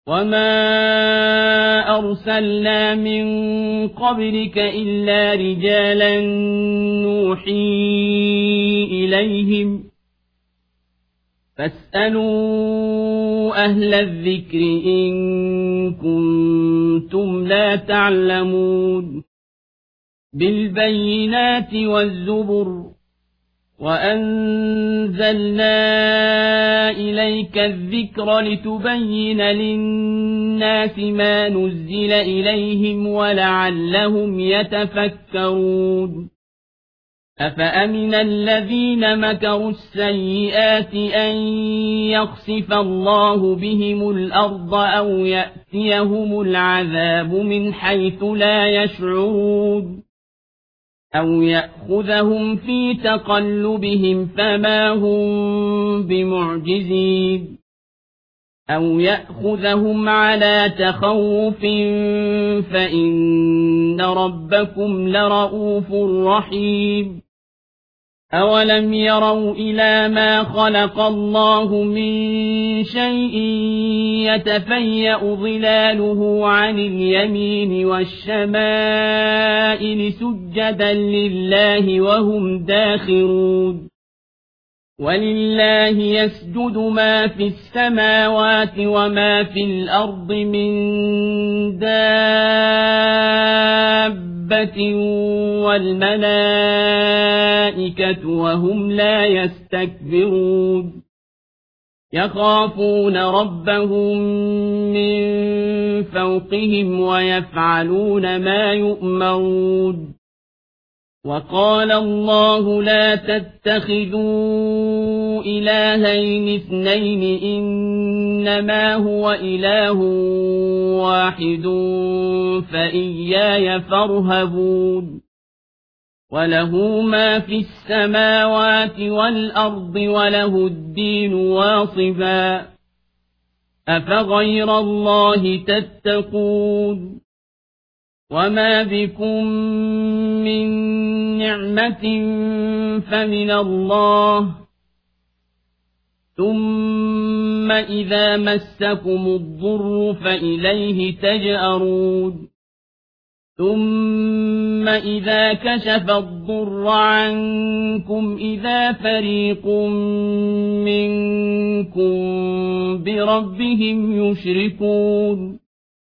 وما أرسلنا من قبلك إلا رجالا نوحي إليهم فاسألوا أهل الذكر إن كنتم لا تعلمون بالبينات والزبر وأنزلنا إليك الذكر لتبين للناس ما نزل إليهم ولعلهم يتفكرون أفأمن الذين مكروا السيئات أن يخسف الله بهم الأرض أو يأتيهم العذاب من حيث لا يشعرون أو يأخذهم في تقلبهم فما هم بمعجزين أو يأخذهم على تخوف فإن ربكم لرءوف رحيم أولم يروا إلى ما خلق الله من شيء يتفيأ ظلاله عن اليمين والشمائل سجدا لله وهم داخرون ولله يسجد ما في السماوات وما في الأرض من دابة والملائكة وهم لا يستكبرون يخافون ربهم من فوقهم ويفعلون ما يؤمرون وقال الله لا تتخذوا إلهين اثنين إنما هو إله واحد فإياي فارهبون وله ما في السماوات والأرض وله الدين واصبا أفغير الله تتقون وما بكم من نعمة فمن الله ثم إذا مسكم الضر فإليه تجأرون ثم إذا كشف الضر عنكم إذا فريق منكم بربهم يشركون